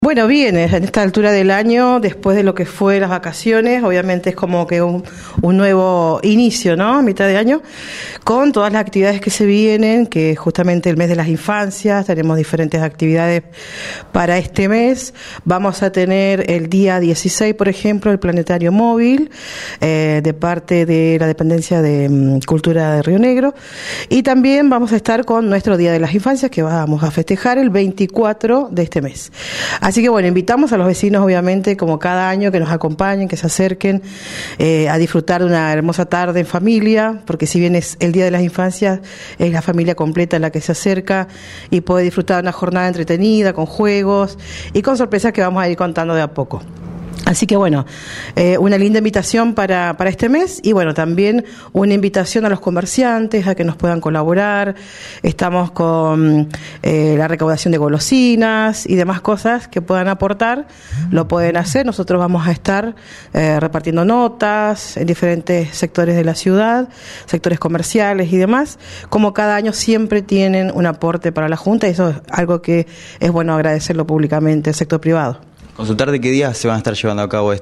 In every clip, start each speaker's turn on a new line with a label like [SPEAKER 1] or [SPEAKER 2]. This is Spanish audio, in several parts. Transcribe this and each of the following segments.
[SPEAKER 1] Bueno, bien, en esta altura del año, después de lo que fue las vacaciones, obviamente es como que un nuevo inicio, ¿no? A mitad de año, con todas las actividades que se vienen, que justamente el mes de las infancias, tenemos diferentes actividades para este mes. Vamos a tener el día 16, por ejemplo, el planetario móvil, de parte de la dependencia de Cultura de Río Negro, y también vamos a estar con nuestro Día de las Infancias, que vamos a festejar el 24 de este mes. Así que bueno, invitamos a los vecinos, obviamente, como cada año, que nos acompañen, que se acerquen a disfrutar de una hermosa tarde en familia, porque si bien es el Día de las Infancias, es la familia completa la que se acerca y puede disfrutar de una jornada entretenida, con juegos y con sorpresas que vamos a ir contando de a poco. Así que bueno, una linda invitación para este mes, y bueno, también una invitación a los comerciantes a que nos puedan colaborar. Estamos con la recaudación de golosinas y demás cosas que puedan aportar, lo pueden hacer. Nosotros vamos a estar repartiendo notas en diferentes sectores de la ciudad, sectores comerciales y demás. Como cada año siempre tienen un aporte para la Junta, y eso es algo que es bueno agradecerlo públicamente al sector privado.
[SPEAKER 2] Consultar de qué días se van a estar llevando a cabo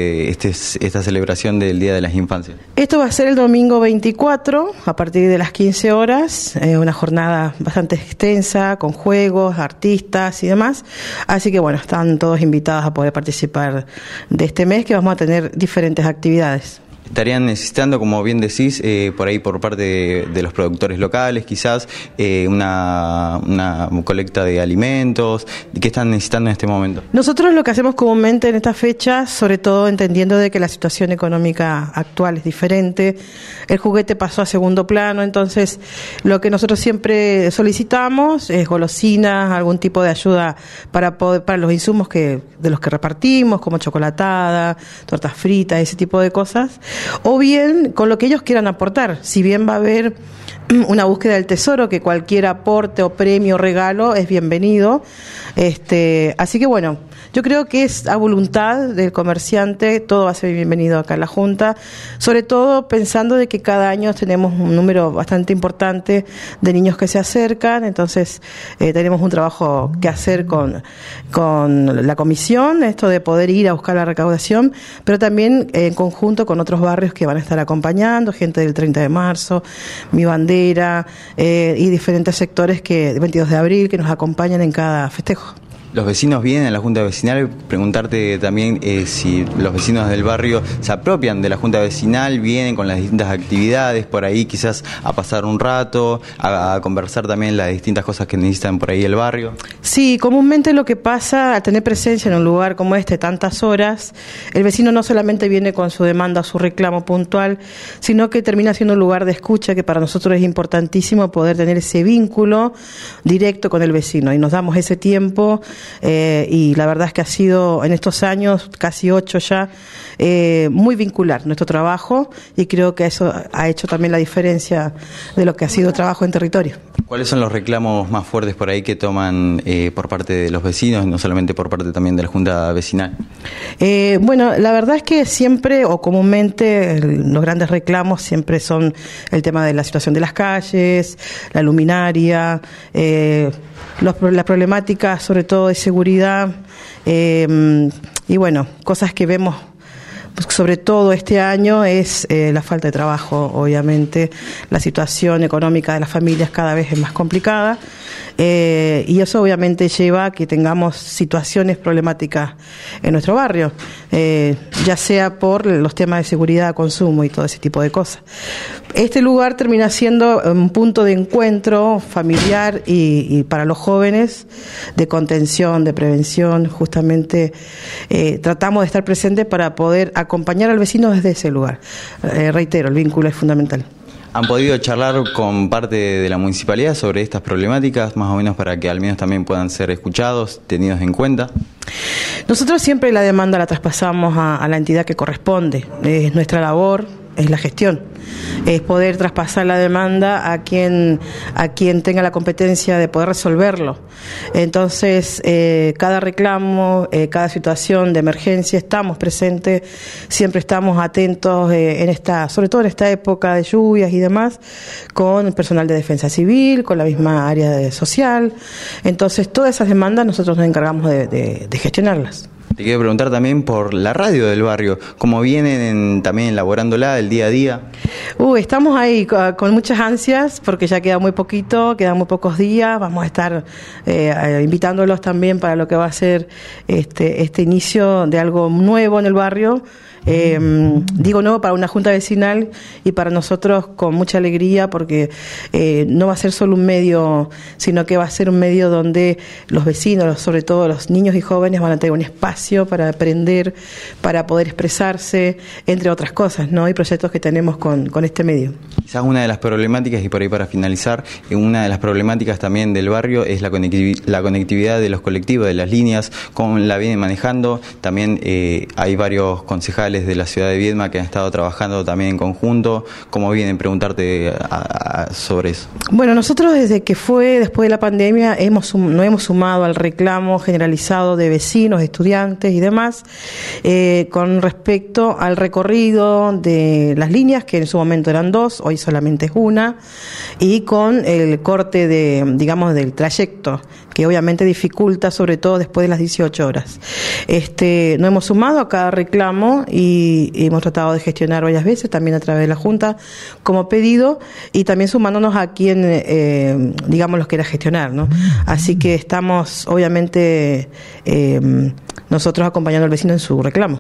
[SPEAKER 2] esta celebración del Día de las Infancias.
[SPEAKER 1] Esto va a ser el domingo 24, a partir de las 15 horas, una jornada bastante extensa, con juegos, artistas y demás. Así que bueno, están todos invitados a poder participar de este mes, que vamos a tener diferentes actividades.
[SPEAKER 2] Estarían necesitando, como bien decís, por ahí por parte de los productores locales, quizás una colecta de alimentos. ¿Qué están necesitando en este momento?
[SPEAKER 1] Nosotros lo que hacemos comúnmente en estas fechas, sobre todo entendiendo de que la situación económica actual es diferente, el juguete pasó a segundo plano, entonces lo que nosotros siempre solicitamos es golosinas, algún tipo de ayuda para los insumos de los que repartimos, como chocolatada, tortas fritas, ese tipo de cosas. O bien con lo que ellos quieran aportar. Si bien va a haber una búsqueda del tesoro, que cualquier aporte o premio o regalo es bienvenido. Así que bueno, yo creo que es a voluntad del comerciante, todo va a ser bienvenido acá en la Junta, sobre todo pensando de que cada año tenemos un número bastante importante de niños que se acercan, entonces tenemos un trabajo que hacer con la comisión, esto de poder ir a buscar la recaudación, pero también en conjunto con otros barrios que van a estar acompañando, gente del 30 de marzo, Mi Bandera, y diferentes sectores del 22 de abril que nos acompañan en cada festejo.
[SPEAKER 2] Los vecinos vienen a la Junta Vecinal. Preguntarte también si los vecinos del barrio se apropian de la Junta Vecinal, vienen con las distintas actividades por ahí, quizás a pasar un rato, a conversar también las distintas cosas que necesitan por ahí el barrio.
[SPEAKER 1] Sí, comúnmente lo que pasa al tener presencia en un lugar como este tantas horas, el vecino no solamente viene con su demanda, su reclamo puntual, sino que termina siendo un lugar de escucha, que para nosotros es importantísimo poder tener ese vínculo directo con el vecino, y nos damos ese tiempo. Y la verdad es que ha sido en estos años, casi 8 ya, muy vincular nuestro trabajo, y creo que eso ha hecho también la diferencia de lo que ha sido trabajo en territorio.
[SPEAKER 2] ¿Cuáles son los reclamos más fuertes por ahí que toman por parte de los vecinos, no solamente por parte también de la Junta Vecinal?
[SPEAKER 1] Bueno, la verdad es que siempre o comúnmente los grandes reclamos siempre son el tema de la situación de las calles, la luminaria, la problemática sobre todo de seguridad, y bueno, cosas que vemos sobre todo este año es la falta de trabajo. Obviamente la situación económica de las familias cada vez es más complicada, y eso obviamente lleva a que tengamos situaciones problemáticas en nuestro barrio, ya sea por los temas de seguridad, consumo y todo ese tipo de cosas. Este lugar termina siendo un punto de encuentro familiar y para los jóvenes, de contención, de prevención. Justamente tratamos de estar presentes para poder acompañar al vecino desde ese lugar. Reitero, el vínculo es fundamental.
[SPEAKER 2] ¿Han podido charlar con parte de la municipalidad sobre estas problemáticas, más o menos para que al menos también puedan ser escuchados, tenidos en cuenta?
[SPEAKER 1] Nosotros siempre la demanda la traspasamos a la entidad que corresponde. Es nuestra labor es la gestión, es poder traspasar la demanda a quien tenga la competencia de poder resolverlo. Entonces, cada reclamo, cada situación de emergencia, estamos presentes, siempre estamos atentos sobre todo en esta época de lluvias y demás, con personal de defensa civil, con la misma área social. Entonces, todas esas demandas nosotros nos encargamos de gestionarlas.
[SPEAKER 2] Te quiero preguntar también por la radio del barrio, ¿cómo vienen también elaborándola el día a día?
[SPEAKER 1] Estamos ahí con muchas ansias porque ya queda muy poquito, quedan muy pocos días. Vamos a estar invitándolos también para lo que va a ser este inicio de algo nuevo en el barrio. Digo nuevo para una junta vecinal y para nosotros con mucha alegría porque no va a ser solo un medio, sino que va a ser un medio donde los vecinos, sobre todo los niños y jóvenes, van a tener un espacio para aprender, para poder expresarse, entre otras cosas, ¿no? Y proyectos que tenemos con este medio.
[SPEAKER 2] Quizás una de las problemáticas, y por ahí para finalizar, una de las problemáticas también del barrio es la conectividad de los colectivos, de las líneas, cómo la vienen manejando. También hay varios concejales de la ciudad de Viedma que han estado trabajando también en conjunto. ¿Cómo vienen? Preguntarte sobre eso.
[SPEAKER 1] Bueno, nosotros desde que después de la pandemia, nos hemos sumado al reclamo generalizado de vecinos, estudiantes y demás, con respecto al recorrido de las líneas, que en su momento eran 2, hoy solamente es 1, y con el corte del trayecto, que obviamente dificulta, sobre todo después de las 18 horas. Nos hemos sumado a cada reclamo y hemos tratado de gestionar varias veces, también a través de la Junta, como pedido, y también sumándonos a quien, los quiera gestionar, ¿no? Así que estamos, obviamente, nosotros acompañando al vecino en su reclamo.